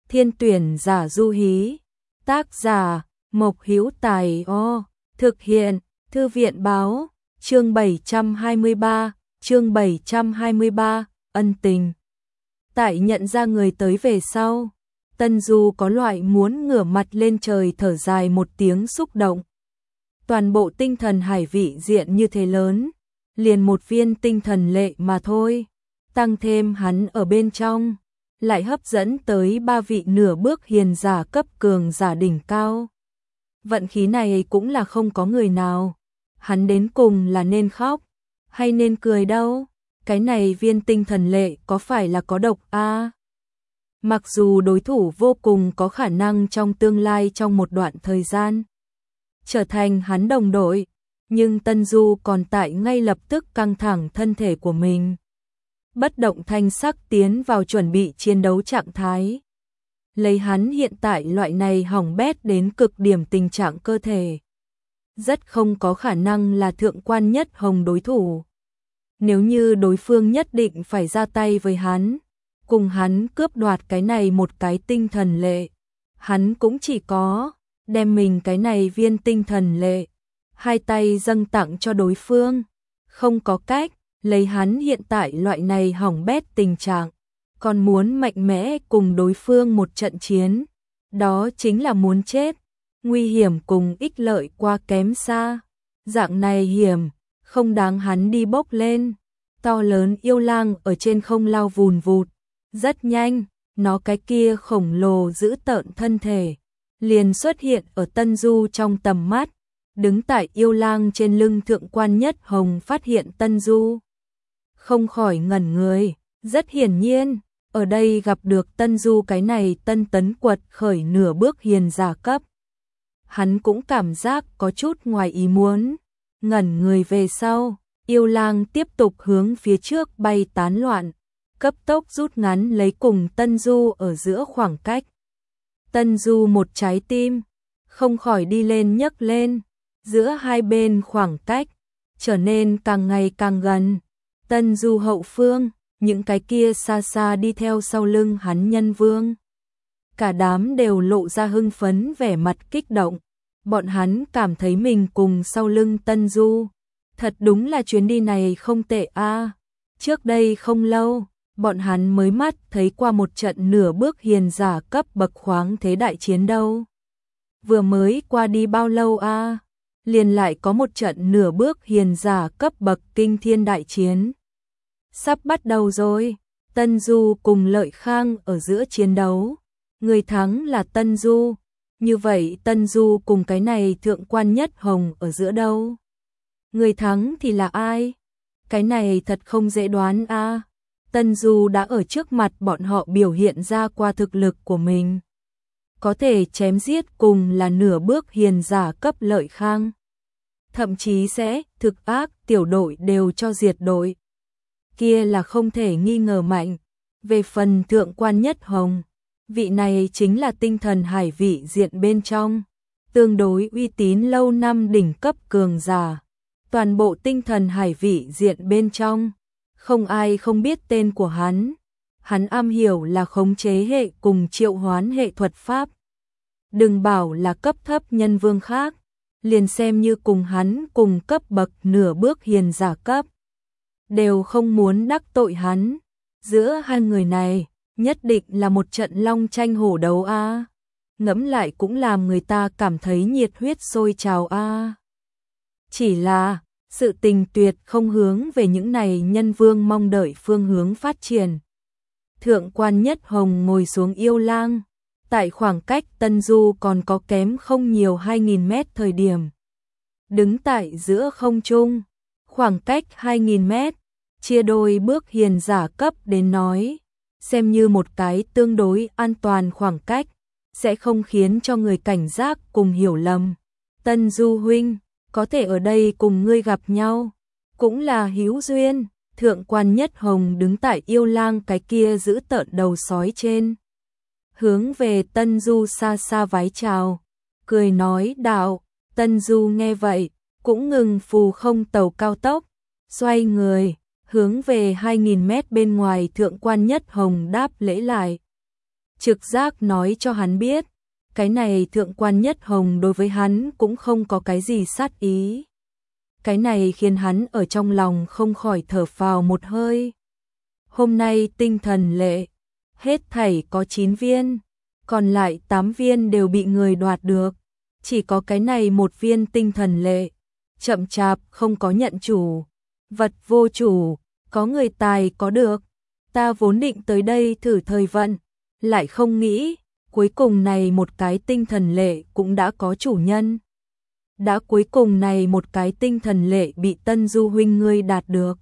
Thiên tuyển giả du hí. Tác giả Mộc Hữu Tài. Thực hiện Thư viện báo. Chương 723, ân tình. Tại nhận ra người tới về sau, Tân Du có loại muốn ngửa mặt lên trời thở dài một tiếng xúc động. Toàn bộ tinh thần hải vị diện như thế lớn, liền một viên tinh thần lệ mà thôi, tăng thêm hắn ở bên trong, lại hấp dẫn tới 3 vị nửa bước hiền giả cấp cường giả đỉnh cao. Vận khí này cũng là không có người nào, hắn đến cùng là nên khóc hay nên cười đâu, cái này viên tinh thần lệ có phải là có độc a? Mặc dù đối thủ vô cùng có khả năng trong tương lai trong một đoạn thời gian trở thành hắn đồng đội, nhưng Tân Du còn tại ngay lập tức căng thẳng thân thể của mình. Bất động thanh sắc tiến vào chuẩn bị chiến đấu trạng thái. Lấy hắn hiện tại loại này hỏng bét đến cực điểm tình trạng cơ thể, rất không có khả năng là thượng quan nhất hồng đối thủ. Nếu như đối phương nhất định phải ra tay với hắn, cùng hắn cướp đoạt cái này một cái tinh thần lệ, hắn cũng chỉ có đem mình cái này viên tinh thần lệ, hai tay dâng tặng cho đối phương. Không có cách, lấy hắn hiện tại loại này hỏng bét tình trạng, còn muốn mạnh mẽ cùng đối phương một trận chiến, đó chính là muốn chết. Nguy hiểm cùng ích lợi quá kém xa, dạng này hiểm, không đáng hắn đi bốc lên. To lớn yêu lang ở trên không lao vùn vụt, rất nhanh, nó cái kia khổng lồ dữ tợn thân thể liền xuất hiện ở Tân Du trong tầm mắt. Đứng tại yêu lang trên lưng thượng quan nhất hồng phát hiện Tân Du, không khỏi ngẩn người. Rất hiển nhiên, ở đây gặp được Tân Du cái này tân tấn quật khởi nửa bước hiền giả cấp, hắn cũng cảm giác có chút ngoài ý muốn. Ngẩn người về sau, yêu lang tiếp tục hướng phía trước bay tán loạn, cấp tốc rút ngắn lấy cùng Tân Du ở giữa khoảng cách. Tân Du một trái tim không khỏi đi lên nhấc lên, giữa hai bên khoảng cách trở nên càng ngày càng gần. Tân Du hậu phương, những cái kia xa xa đi theo sau lưng hắn nhân vương, cả đám đều lộ ra hưng phấn vẻ mặt kích động. Bọn hắn cảm thấy mình cùng sau lưng Tân Du, thật đúng là chuyến đi này không tệ a. Trước đây không lâu, bọn hắn mới mắt thấy qua một trận nửa bước hiền giả cấp bậc khoáng thế đại chiến đâu. Vừa mới qua đi bao lâu a, liền lại có một trận nửa bước hiền giả cấp bậc kinh thiên đại chiến. Sắp bắt đầu rồi, Tân Du cùng Lợi Khang ở giữa chiến đấu, người thắng là Tân Du. Như vậy Tân Du cùng cái này thượng quan nhất hồng ở giữa đâu? Người thắng thì là ai? Cái này thật không dễ đoán a. Tân Du đã ở trước mặt bọn họ biểu hiện ra qua thực lực của mình, có thể chém giết cùng là nửa bước hiền giả cấp Lợi Khang, thậm chí sẽ thực ác tiểu đội đều cho diệt đội, kia là không thể nghi ngờ mạnh. Về phần thượng quan nhất hồng, vị này chính là tinh thần hải vị diện bên trong tương đối uy tín lâu năm đỉnh cấp cường giả. Toàn bộ tinh thần hải vị diện bên trong, không ai không biết tên của hắn. Hắn am hiểu là khống chế hệ cùng triệu hoán hệ thuật pháp. Đừng bảo là cấp thấp nhân vương khác, liền xem như cùng hắn cùng cấp bậc nửa bước hiền giả cấp, đều không muốn đắc tội hắn. Giữa hai người này, nhất định là một trận long tranh hổ đấu a. Ngẫm lại cũng làm người ta cảm thấy nhiệt huyết sôi trào a. Chỉ là, sự tình tuyệt không hướng về những này nhân vương mong đợi phương hướng phát triển. Thượng quan nhất hồng ngồi xuống yêu lang, tại khoảng cách Tân Du còn có kém không nhiều 2000 mét thời điểm, đứng tại giữa không trung, khoảng cách 2000 mét, chia đôi bước hiền giả cấp đến nói, xem như một cái tương đối an toàn khoảng cách, sẽ không khiến cho người cảnh giác cùng hiểu lầm. Tân Du huynh, có thể ở đây cùng ngươi gặp nhau, cũng là hữu duyên. Thượng quan nhất hồng đứng tại yêu lang cái kia giữ tợn đầu sói trên, hướng về Tân Du xa xa vái chào, cười nói đạo. Tân Du nghe vậy, cũng ngừng phù không tàu cao tốc, xoay người, hướng về 2000 mét bên ngoài thượng quan nhất hồng đáp lễ lại. Trực giác nói cho hắn biết, cái này Thượng quan Nhất Hồng đối với hắn cũng không có cái gì sát ý. Cái này khiến hắn ở trong lòng không khỏi thở phào một hơi. Hôm nay tinh thần lệ, hết thảy có 9 viên, còn lại 8 viên đều bị người đoạt được. Chỉ có cái này một viên tinh thần lệ, chậm chạp không có nhận chủ. Vật vô chủ, có người tài có được. Ta vốn định tới đây thử thời vận, lại không nghĩ, cuối cùng này một cái tinh thần lệ cũng đã có chủ nhân. Đã cuối cùng này một cái tinh thần lệ bị Tân Du huynh ngươi đạt được.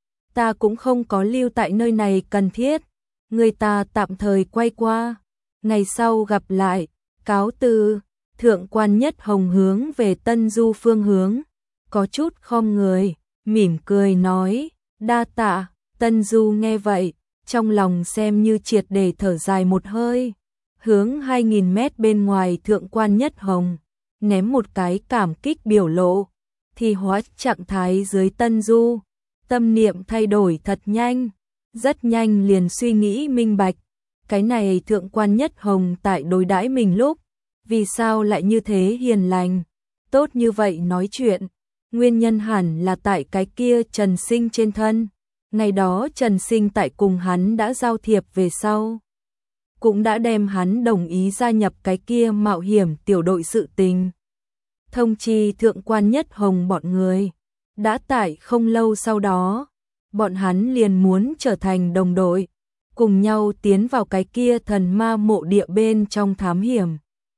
Ta cũng không có lưu tại nơi này cần thiết, người ta tạm thời quay qua, ngày sau gặp lại, cáo từ. Thượng quan Nhất Hồng hướng về Tân Du phương hướng, có chút khom người, mỉm cười nói, đa tạ. Tân Du nghe vậy, trong lòng xem như triệt để thở dài một hơi, hướng 2000 mét bên ngoài Thượng quan Nhất Hồng, ném một cái cảm kích biểu lộ, thì hóa trạng thái dưới Tân Du, tâm niệm thay đổi thật nhanh, rất nhanh liền suy nghĩ minh bạch, cái này Thượng quan Nhất Hồng tại đối đãi mình lúc, vì sao lại như thế hiền lành, tốt như vậy nói chuyện, nguyên nhân hẳn là tại cái kia Trần Sinh trên thân. Ngày đó Trần Sinh tại cùng hắn đã giao thiệp về sau, cũng đã đem hắn đồng ý gia nhập cái kia mạo hiểm tiểu đội sự tình. Thông chi Thượng quan Nhất Hồng bọn người, đã tại không lâu sau đó, bọn hắn liền muốn trở thành đồng đội, cùng nhau tiến vào cái kia thần ma mộ địa bên trong thám hiểm.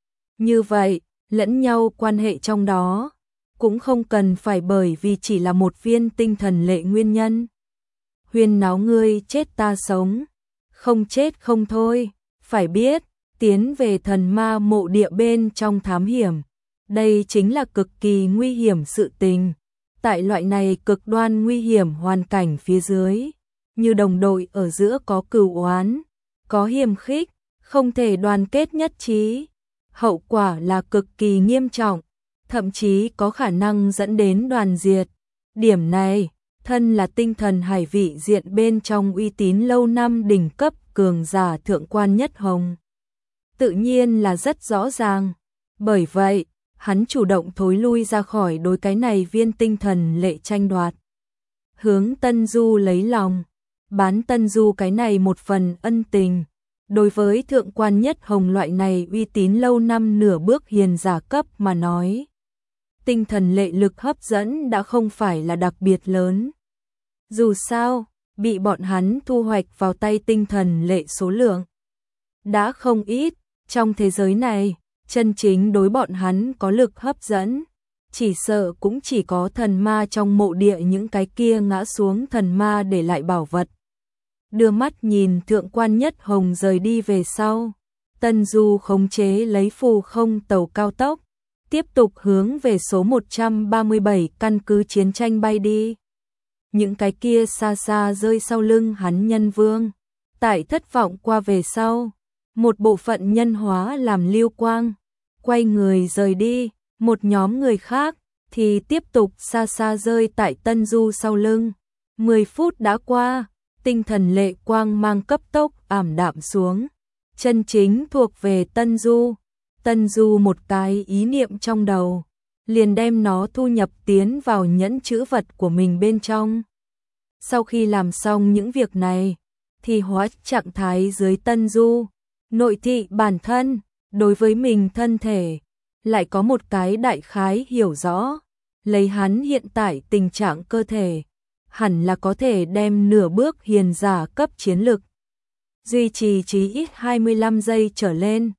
Như vậy, lẫn nhau quan hệ trong đó, cũng không cần phải bởi vì chỉ là một viên tinh thần lệ nguyên nhân. Huyên náo ngươi chết ta sống, không chết không thôi, phải biết, tiến về thần ma mộ địa bên trong thám hiểm, đây chính là cực kỳ nguy hiểm sự tình. Tại loại này cực đoan nguy hiểm hoàn cảnh phía dưới, như đồng đội ở giữa có cừu oán, có hiềm khích, không thể đoàn kết nhất trí, hậu quả là cực kỳ nghiêm trọng, thậm chí có khả năng dẫn đến đoàn diệt. Điểm này, thân là tinh thần hải vị diện bên trong uy tín lâu năm đỉnh cấp cường giả Thượng quan Nhất Hồng, tự nhiên là rất rõ ràng. Bởi vậy, hắn chủ động thối lui ra khỏi đối cái này viên tinh thần lệ tranh đoạt. Hướng Tân Du lấy lòng, bán Tân Du cái này một phần ân tình. Đối với Thượng quan Nhất Hồng loại này uy tín lâu năm nửa bước hiền giả cấp mà nói, tinh thần lệ lực hấp dẫn đã không phải là đặc biệt lớn. Dù sao, bị bọn hắn thu hoạch vào tay tinh thần lệ số lượng đã không ít, trong thế giới này, chân chính đối bọn hắn có lực hấp dẫn, chỉ sợ cũng chỉ có thần ma trong mộ địa những cái kia ngã xuống thần ma để lại bảo vật. Đưa mắt nhìn Thượng quan Nhất Hồng rời đi về sau, Tân Du khống chế lấy phù không tàu cao tốc, tiếp tục hướng về số 137 căn cứ chiến tranh bay đi. Những cái kia xa xa rơi sau lưng hắn nhân vương, tại thất vọng qua về sau, một bộ phận nhân hóa làm lưu quang, quay người rời đi, một nhóm người khác thì tiếp tục xa xa rơi tại Tân Du sau lưng. 10 phút đã qua, tinh thần lệ quang mang cấp tốc ảm đạm xuống, chân chính thuộc về Tân Du. Tân Du một cái ý niệm trong đầu, liền đem nó thu nhập tiến vào nhẫn chữ vật của mình bên trong. Sau khi làm xong những việc này, thì hóa trạng thái dưới Tân Du, nội thị bản thân, đối với mình thân thể, lại có một cái đại khái hiểu rõ, lấy hắn hiện tại tình trạng cơ thể, hẳn là có thể đem nửa bước hiền giả cấp chiến lực. Duy trì chí ít 25 giây trở lên,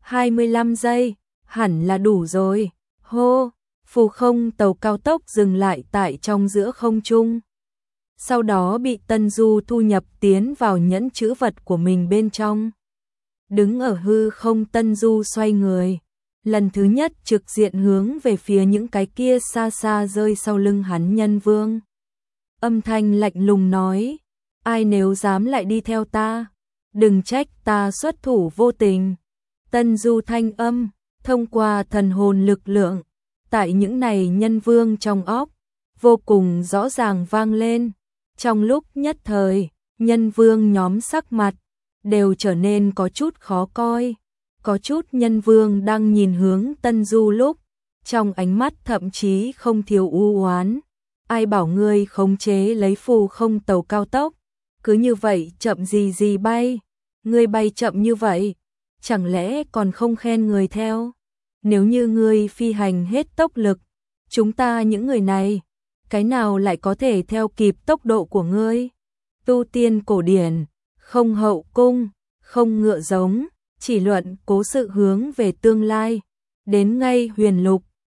25 giây, hẳn là đủ rồi. Hô, phù không tàu cao tốc dừng lại tại trong giữa không trung. Sau đó bị Tân Du thu nhập tiến vào nhẫn chữ vật của mình bên trong. Đứng ở hư không, Tân Du xoay người, lần thứ nhất trực diện hướng về phía những cái kia xa xa rơi sau lưng hắn nhân vương. Âm thanh lạnh lùng nói, ai nếu dám lại đi theo ta, đừng trách ta xuất thủ vô tình. Tân Du thanh âm, thông qua thần hồn lực lượng, tại những này nhân vương trong óc, vô cùng rõ ràng vang lên. Trong lúc nhất thời, nhân vương nhóm sắc mặt, đều trở nên có chút khó coi. Có chút nhân vương đang nhìn hướng Tân Du lúc, trong ánh mắt thậm chí không thiếu u oán. Ai bảo ngươi khống chế lấy phù không tàu cao tốc, cứ như vậy chậm gì bay, ngươi bay chậm như vậy, chẳng lẽ còn không khen người theo? Nếu như ngươi phi hành hết tốc lực, chúng ta những người này, cái nào lại có thể theo kịp tốc độ của ngươi? Tu tiên cổ điển, không hậu cung, không ngựa giống, chỉ luận cố sự hướng về tương lai, đến ngay huyền lục,